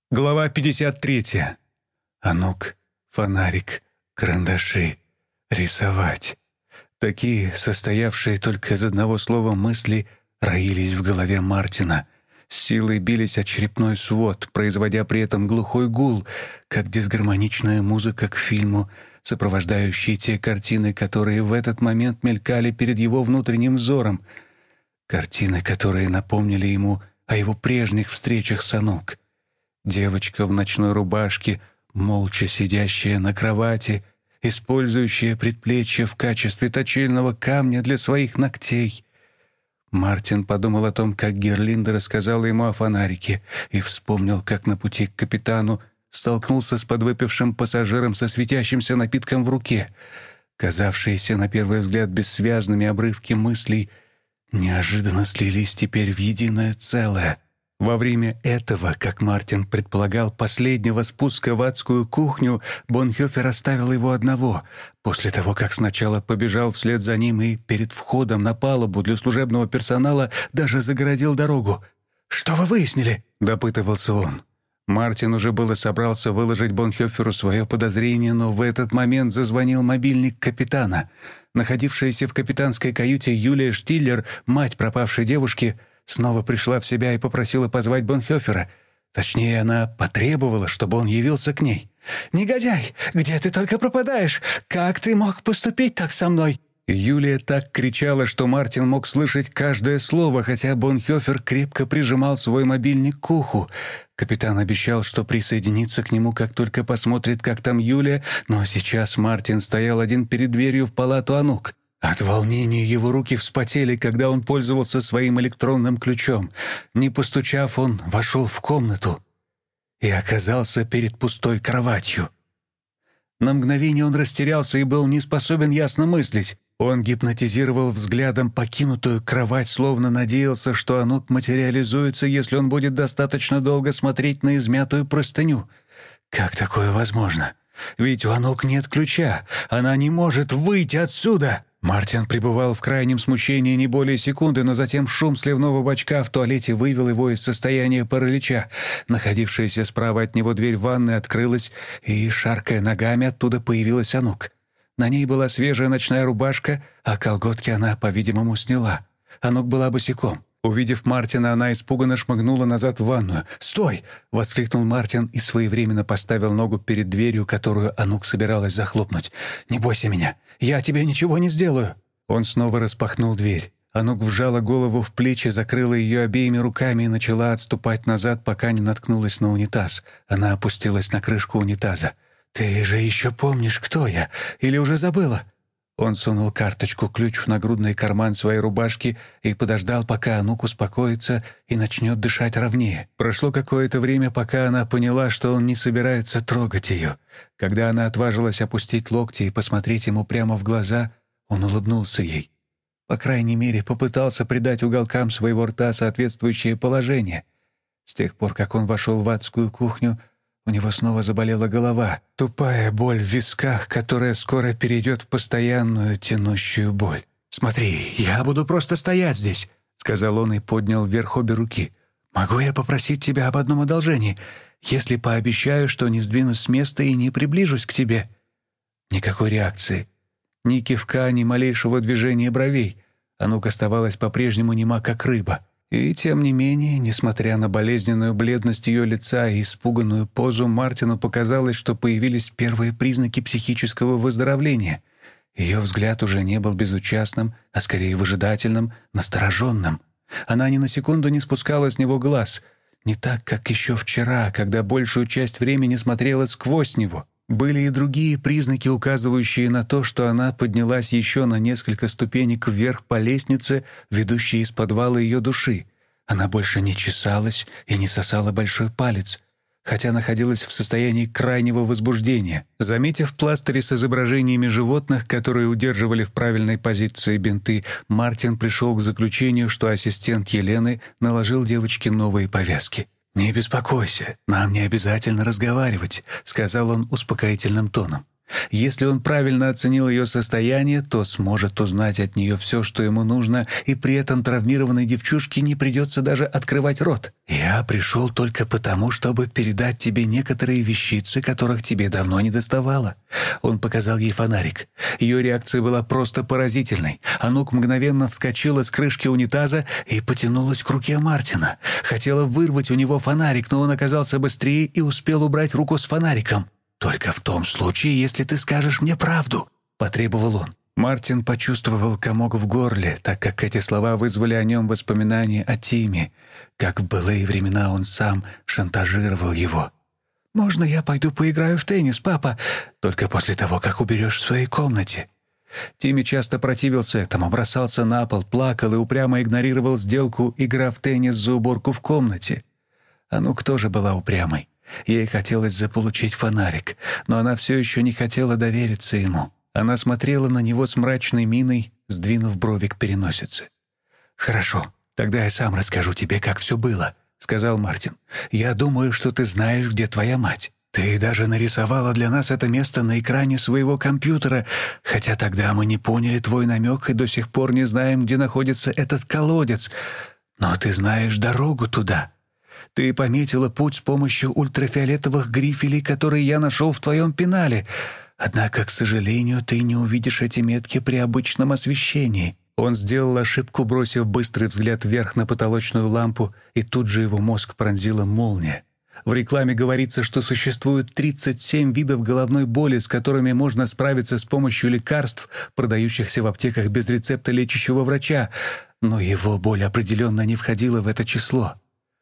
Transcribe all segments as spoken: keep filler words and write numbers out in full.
Глава пятьдесят третья. Анук, фонарик, карандаши, рисовать. Такие, состоявшие только из одного слова мысли, роились в голове Мартина. С силой бились о черепной свод, производя при этом глухой гул, как дисгармоничная музыка к фильму, сопровождающие те картины, которые в этот момент мелькали перед его внутренним взором. Картины, которые напомнили ему о его прежних встречах с Анук. Девочка в ночной рубашке, молча сидящая на кровати, использующая предплечье в качестве точильного камня для своих ногтей. Мартин подумал о том, как Герлинда рассказала ему о фонарике, и вспомнил, как на пути к капитану столкнулся с подвыпившим пассажиром со светящимся напитком в руке. Казавшиеся на первый взгляд бессвязными обрывки мыслей неожиданно слились теперь в единое целое. Во время этого, как Мартин предполагал, последнего спуска в адскую кухню, Бонхёфер оставил его одного, после того, как сначала побежал вслед за ним и перед входом на палубу для служебного персонала даже загородил дорогу. «Что вы выяснили?» — допытывался он. Мартин уже было собрался выложить Бонхёферу свое подозрение, но в этот момент зазвонил мобильник капитана. Находившаяся в капитанской каюте Юлия Штиллер, мать пропавшей девушки, снова пришла в себя и попросила позвать Бонхёфера. Точнее, она потребовала, чтобы он явился к ней. «Негодяй! Где ты только пропадаешь? Как ты мог поступить так со мной?» Юлия так кричала, что Мартин мог слышать каждое слово, хотя Бонхёфер крепко прижимал свой мобильник к уху. Капитан обещал, что присоединится к нему, как только посмотрит, как там Юлия, но сейчас Мартин стоял один перед дверью в палату Анук. От волнения его руки вспотели, когда он пользовался своим электронным ключом. Не постучав, он вошел в комнату и оказался перед пустой кроватью. На мгновение он растерялся и был не способен ясно мыслить. Он гипнотизировал взглядом покинутую кровать, словно надеялся, что Анук материализуется, если он будет достаточно долго смотреть на измятую простыню. Как такое возможно? Ведь у Анук нет ключа. Она не может выйти отсюда. Мартин пребывал в крайнем смущении не более секунды, но затем шум сливного бачка в туалете вывел его из состояния паралича. Находившаяся справа от него дверь ванной открылась, и, шаркая ногами, оттуда появилась Анук. На ней была свежая ночная рубашка, а колготки она, по-видимому, сняла. Анук была босиком. Увидев Мартина, она испуганно шмыгнула назад в ванную. «Стой!» — воскликнул Мартин и своевременно поставил ногу перед дверью, которую Анук собиралась захлопнуть. «Не бойся меня! Я тебе ничего не сделаю!» Он снова распахнул дверь. Анук вжала голову в плечи, закрыла ее обеими руками и начала отступать назад, пока не наткнулась на унитаз. Она опустилась на крышку унитаза. «Ты же еще помнишь, кто я? Или уже забыла?» Он сунул карточку-ключ в нагрудный карман своей рубашки и подождал, пока Анук успокоится и начнет дышать ровнее. Прошло какое-то время, пока она поняла, что он не собирается трогать ее. Когда она отважилась опустить локти и посмотреть ему прямо в глаза, он улыбнулся ей. По крайней мере, попытался придать уголкам своего рта соответствующее положение. С тех пор, как он вошел в адскую кухню, у него снова заболела голова, тупая боль в висках, которая скоро перейдет в постоянную тянущую боль. «Смотри, я буду просто стоять здесь», — сказал он и поднял вверх обе руки. «Могу я попросить тебя об одном одолжении, если пообещаю, что не сдвинусь с места и не приближусь к тебе?» Никакой реакции. Ни кивка, ни малейшего движения бровей. Анук оставалась по-прежнему нема, как рыба. И тем не менее, несмотря на болезненную бледность ее лица и испуганную позу, Мартину показалось, что появились первые признаки психического выздоровления. Ее взгляд уже не был безучастным, а скорее выжидательным, настороженным. Она ни на секунду не спускала с него глаз, не так, как еще вчера, когда большую часть времени смотрела сквозь него. Были и другие признаки, указывающие на то, что она поднялась еще на несколько ступенек вверх по лестнице, ведущей из подвала ее души. Она больше не чесалась и не сосала большой палец, хотя находилась в состоянии крайнего возбуждения. Заметив пластыри с изображениями животных, которые удерживали в правильной позиции бинты, Мартин пришел к заключению, что ассистент Елены наложил девочке новые повязки. «Не беспокойся, нам не обязательно разговаривать», — сказал он успокоительным тоном. Если он правильно оценил ее состояние, то сможет узнать от нее все, что ему нужно, и при этом травмированной девчушке не придется даже открывать рот. «Я пришел только потому, чтобы передать тебе некоторые вещицы, которых тебе давно не доставало». Он показал ей фонарик. Ее реакция была просто поразительной. Анук мгновенно вскочила с крышки унитаза и потянулась к руке Мартина. Хотела вырвать у него фонарик, но он оказался быстрее и успел убрать руку с фонариком. «Только в том случае, если ты скажешь мне правду», — потребовал он. Мартин почувствовал комок в горле, так как эти слова вызвали о нем воспоминания о Тиме, как в былые времена он сам шантажировал его. «Можно я пойду поиграю в теннис, папа? Только после того, как уберешь в своей комнате». Тимми часто противился этому, бросался на пол, плакал и упрямо игнорировал сделку, игра в теннис за уборку в комнате. Анук тоже была упрямой. Ей хотелось заполучить фонарик, но она все еще не хотела довериться ему. Она смотрела на него с мрачной миной, сдвинув брови к переносице. «Хорошо, тогда я сам расскажу тебе, как все было», — сказал Мартин. «Я думаю, что ты знаешь, где твоя мать. Ты даже нарисовала для нас это место на экране своего компьютера, хотя тогда мы не поняли твой намек и до сих пор не знаем, где находится этот колодец. Но ты знаешь дорогу туда. Ты пометила путь с помощью ультрафиолетовых грифелей, которые я нашел в твоем пенале. Однако, к сожалению, ты не увидишь эти метки при обычном освещении». Он сделал ошибку, бросив быстрый взгляд вверх на потолочную лампу, и тут же его мозг пронзила молния. В рекламе говорится, что существует тридцать семь видов головной боли, с которыми можно справиться с помощью лекарств, продающихся в аптеках без рецепта лечащего врача, но его боль определенно не входила в это число.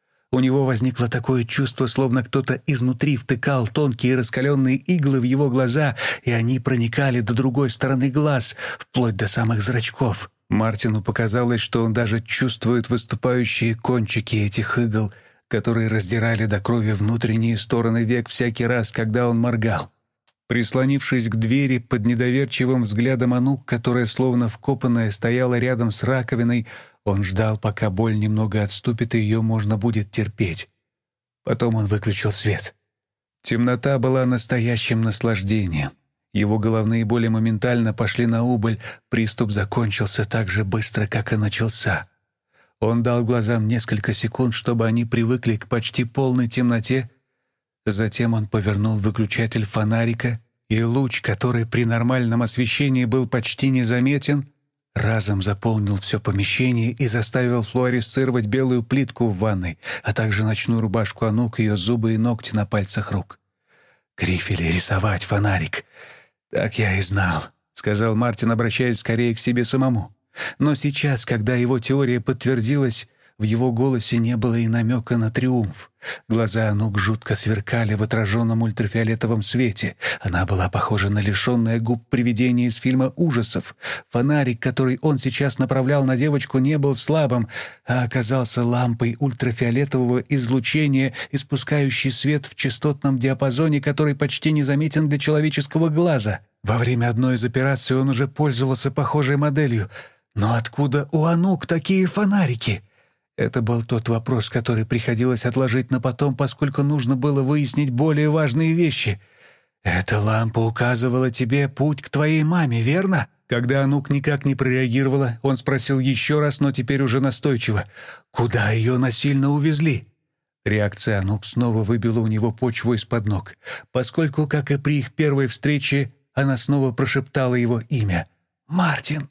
У него возникло такое чувство, словно кто-то изнутри втыкал тонкие раскаленные иглы в его глаза, и они проникали до другой стороны глаз, вплоть до самых зрачков. Мартину показалось, что он даже чувствует выступающие кончики этих игл, которые раздирали до крови внутренние стороны век всякий раз, когда он моргал. Прислонившись к двери под недоверчивым взглядом Анук, которая словно вкопанная стояла рядом с раковиной, он ждал, пока боль немного отступит, и ее можно будет терпеть. Потом он выключил свет. Темнота была настоящим наслаждением. Его головные боли моментально пошли на убыль, приступ закончился так же быстро, как и начался. Он дал глазам несколько секунд, чтобы они привыкли к почти полной темноте. Затем он повернул выключатель фонарика, и луч, который при нормальном освещении был почти незаметен, разом заполнил все помещение и заставил флуоресцировать белую плитку в ванной, а также ночную рубашку Анук, ее зубы и ногти на пальцах рук. «Грифели рисовать фонарик. Так я и знал», — сказал Мартин, обращаясь скорее к себе самому. Но сейчас, когда его теория подтвердилась, в его голосе не было и намека на триумф. Глаза Анук жутко сверкали в отраженном ультрафиолетовом свете. Она была похожа на лишенное губ привидение из фильма ужасов. Фонарик, который он сейчас направлял на девочку, не был слабым, а оказался лампой ультрафиолетового излучения, испускающей свет в частотном диапазоне, который почти незаметен для человеческого глаза. Во время одной из операций он уже пользовался похожей моделью. Но откуда у Анук такие фонарики? Это был тот вопрос, который приходилось отложить на потом, поскольку нужно было выяснить более важные вещи. «Эта лампа указывала тебе путь к твоей маме, верно?» Когда Анук никак не прореагировала, он спросил еще раз, но теперь уже настойчиво. «Куда ее насильно увезли?» Реакция Анук снова выбила у него почву из-под ног, поскольку, как и при их первой встрече, она снова прошептала его имя. «Мартин!»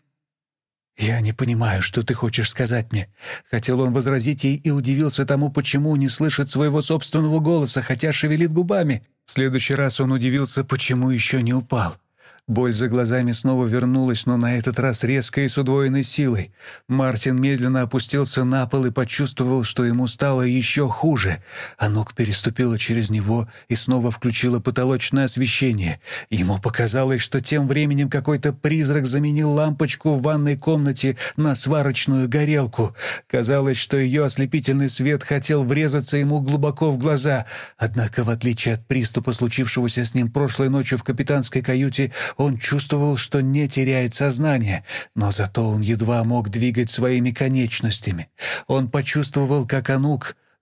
«Я не понимаю, что ты хочешь сказать мне». Хотел он возразить ей и удивился тому, почему не слышит своего собственного голоса, хотя шевелит губами. В следующий раз он удивился, почему еще не упал. Боль за глазами снова вернулась, но на этот раз резко и с удвоенной силой. Мартин медленно опустился на пол и почувствовал, что ему стало еще хуже. Анук переступила через него и снова включила потолочное освещение. Ему показалось, что тем временем какой-то призрак заменил лампочку в ванной комнате на сварочную горелку. Казалось, что ее ослепительный свет хотел врезаться ему глубоко в глаза. Однако, в отличие от приступа, случившегося с ним прошлой ночью в капитанской каюте, он чувствовал, что не теряет сознание, но зато он едва мог двигать своими конечностями. Он почувствовал, как Анук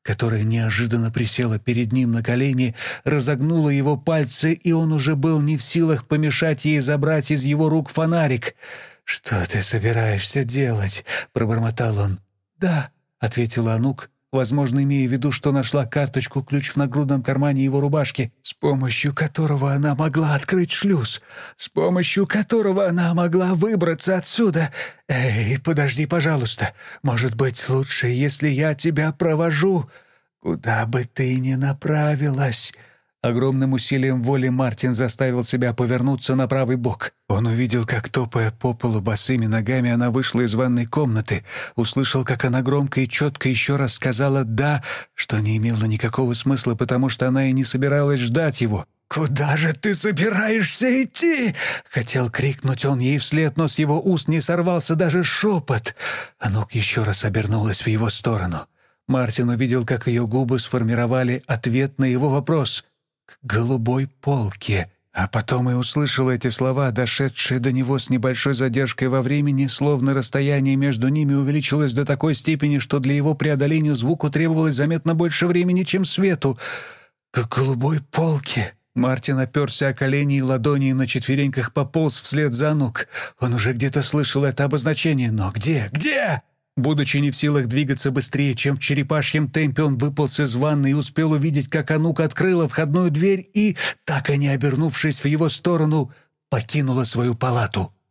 которая неожиданно присела перед ним на колени, разогнула его пальцы, и он уже был не в силах помешать ей забрать из его рук фонарик. «Что ты собираешься делать?» — пробормотал он. «Да», — ответила Анук, возможно, имея в виду, что нашла карточку-ключ в нагрудном кармане его рубашки, с помощью которого она могла открыть шлюз, с помощью которого она могла выбраться отсюда. «Эй, подожди, пожалуйста. Может быть, лучше, если я тебя провожу, куда бы ты ни направилась». Огромным усилием воли Мартин заставил себя повернуться на правый бок. Он увидел, как, топая по полу босыми ногами, она вышла из ванной комнаты, услышал, как она громко и четко еще раз сказала «да», что не имело никакого смысла, потому что она и не собиралась ждать его. «Куда же ты собираешься идти?» — хотел крикнуть он ей вслед, но с его уст не сорвался даже шепот. Анук еще раз обернулась в его сторону. Мартин увидел, как ее губы сформировали ответ на его вопрос — «к голубой полке». А потом и услышал эти слова, дошедшие до него с небольшой задержкой во времени, словно расстояние между ними увеличилось до такой степени, что для его преодоления звуку требовалось заметно больше времени, чем свету. «К голубой полке». Мартин оперся о колени и ладони и на четвереньках пополз вслед за Анук. Он уже где-то слышал это обозначение, но где? Где? Будучи не в силах двигаться быстрее, чем в черепашьем темпе, он выполз из ванны и успел увидеть, как Анук открыла входную дверь и, так и не обернувшись в его сторону, покинула свою палату.